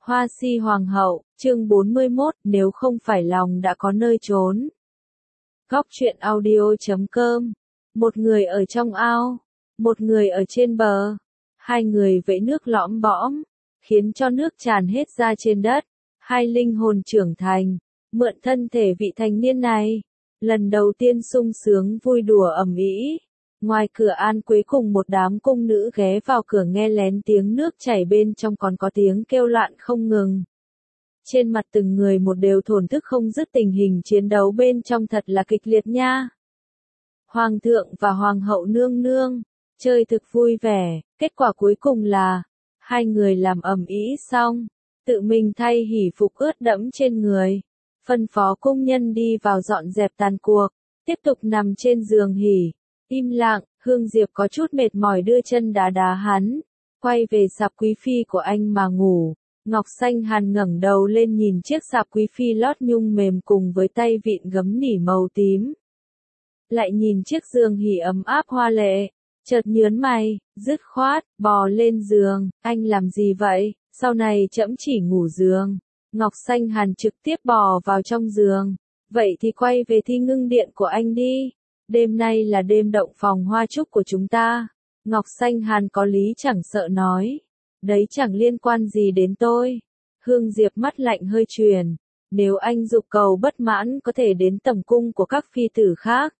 Hoa si hoàng hậu, chương 41, nếu không phải lòng đã có nơi trốn. Góc truyện audio.com. Một người ở trong ao, một người ở trên bờ. Hai người vẫy nước lõm bõm, khiến cho nước tràn hết ra trên đất. Hai linh hồn trưởng thành, mượn thân thể vị thành niên này. Lần đầu tiên sung sướng vui đùa ầm ĩ. Ngoài cửa An Quế cùng một đám cung nữ ghé vào cửa nghe lén tiếng nước chảy bên trong, còn có tiếng kêu loạn không ngừng. Trên mặt từng người một đều thổn thức không dứt, tình hình chiến đấu bên trong thật là kịch liệt nha. Hoàng thượng và hoàng hậu nương nương, chơi thực vui vẻ, kết quả cuối cùng là, hai người làm ầm ĩ xong, tự mình thay hỉ phục ướt đẫm trên người, phân phó cung nhân đi vào dọn dẹp tàn cuộc, tiếp tục nằm trên giường hỉ. Im lặng, Hương Diệp có chút mệt mỏi đưa chân đá đá hắn, quay về sạp quý phi của anh mà ngủ. Ngọc Xanh Hàn ngẩng đầu lên nhìn chiếc sạp quý phi lót nhung mềm cùng với tay vịn gấm nỉ màu tím. Lại nhìn chiếc giường hỉ ấm áp hoa lệ, chợt nhớn mày, dứt khoát, bò lên giường, anh làm gì vậy, sau này trẫm chỉ ngủ giường. Ngọc Xanh Hàn trực tiếp bò vào trong giường, vậy thì quay về Thi Ngưng Điện của anh đi. Đêm nay là đêm động phòng hoa trúc của chúng ta. Ngọc Xanh Hàn có lý chẳng sợ nói. Đấy chẳng liên quan gì đến tôi. Hương Diệp mắt lạnh hơi truyền. Nếu anh dục cầu bất mãn có thể đến tầm cung của các phi tử khác.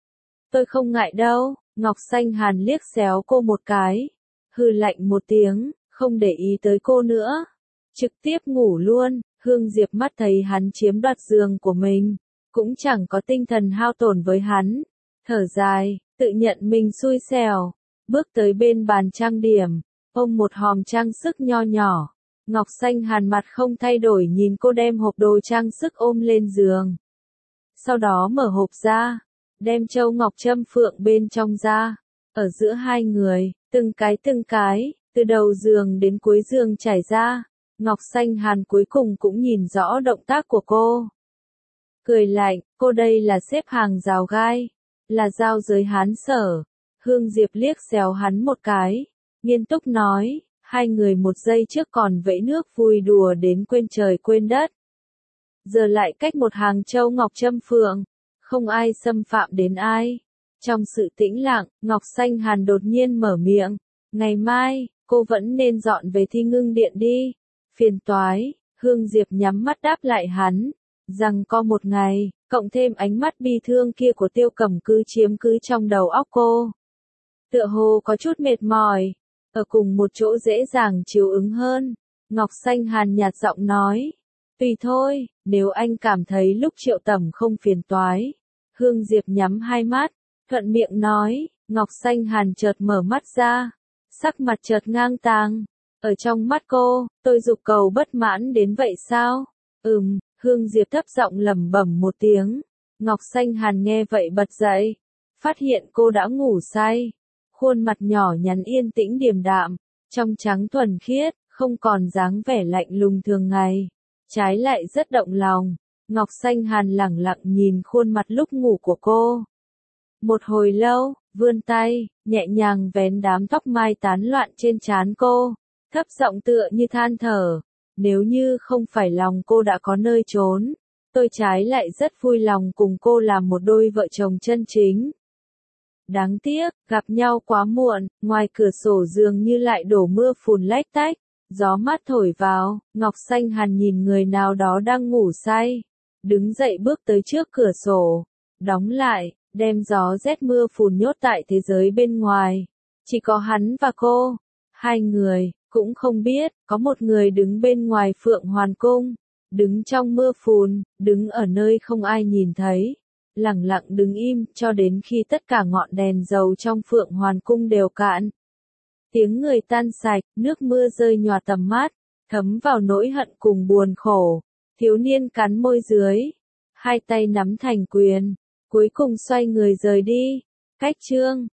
Tôi không ngại đâu. Ngọc Xanh Hàn liếc xéo cô một cái. Hừ lạnh một tiếng, không để ý tới cô nữa. Trực tiếp ngủ luôn. Hương Diệp mắt thấy hắn chiếm đoạt giường của mình. Cũng chẳng có tinh thần hao tổn với hắn. Thở dài, tự nhận mình xui xẻo, bước tới bên bàn trang điểm, ôm một hòm trang sức nho nhỏ. Ngọc Xanh Hàn mặt không thay đổi nhìn cô đem hộp đồ trang sức ôm lên giường. Sau đó mở hộp ra, đem châu ngọc châm phượng bên trong ra. Ở giữa hai người, từng cái, từ đầu giường đến cuối giường trải ra. Ngọc Xanh Hàn cuối cùng cũng nhìn rõ động tác của cô. Cười lạnh, cô đây là xếp hàng rào gai. Là giao giới Hán Sở. Hương Diệp liếc xéo hắn một cái, nghiêm túc nói, hai người một giây trước còn vẫy nước vui đùa đến quên trời quên đất. Giờ lại cách một hàng châu ngọc châm phượng, không ai xâm phạm đến ai. Trong sự tĩnh lặng, Ngọc Xanh Hàn đột nhiên mở miệng, ngày mai, cô vẫn nên dọn về Thi Ngưng Điện đi. Phiền toái, Hương Diệp nhắm mắt đáp lại hắn, rằng có một ngày. Cộng thêm ánh mắt bi thương kia của Tiêu Cẩm cứ chiếm cứ trong đầu óc cô. Tựa hồ có chút mệt mỏi, ở cùng một chỗ dễ dàng chiều ứng hơn. Ngọc Xanh Hàn nhạt giọng nói, tùy thôi, nếu anh cảm thấy lúc Triệu Tẩm không phiền toái. Hương Diệp nhắm hai mắt, thuận miệng nói, Ngọc Xanh Hàn chợt mở mắt ra, sắc mặt chợt ngang tàng. Ở trong mắt cô, tôi dục cầu bất mãn đến vậy sao? Hương Diệp thấp giọng lẩm bẩm một tiếng. Ngọc Xanh Hàn nghe vậy bật dậy, phát hiện cô đã ngủ say. Khuôn mặt nhỏ nhắn yên tĩnh điềm đạm, trong trắng thuần khiết, không còn dáng vẻ lạnh lùng thường ngày. Trái lại rất động lòng. Ngọc Xanh Hàn lẳng lặng nhìn khuôn mặt lúc ngủ của cô. Một hồi lâu, vươn tay, nhẹ nhàng vén đám tóc mai tán loạn trên trán cô, thấp giọng tựa như than thở. Nếu như không phải lòng cô đã có nơi trốn, tôi trái lại rất vui lòng cùng cô làm một đôi vợ chồng chân chính. Đáng tiếc, gặp nhau quá muộn, ngoài cửa sổ dường như lại đổ mưa phùn lách tách, gió mát thổi vào, Ngọc Xanh Hàn nhìn người nào đó đang ngủ say, đứng dậy bước tới trước cửa sổ, đóng lại, đem gió rét mưa phùn nhốt tại thế giới bên ngoài. Chỉ có hắn và cô, hai người. Cũng không biết, có một người đứng bên ngoài Phượng Hoàn Cung, đứng trong mưa phùn, đứng ở nơi không ai nhìn thấy, lặng lặng đứng im cho đến khi tất cả ngọn đèn dầu trong Phượng Hoàn Cung đều cạn. Tiếng người tan sạch, nước mưa rơi nhòa tầm mắt, thấm vào nỗi hận cùng buồn khổ. Thiếu niên cắn môi dưới, hai tay nắm thành quyền, cuối cùng xoay người rời đi. Cách chương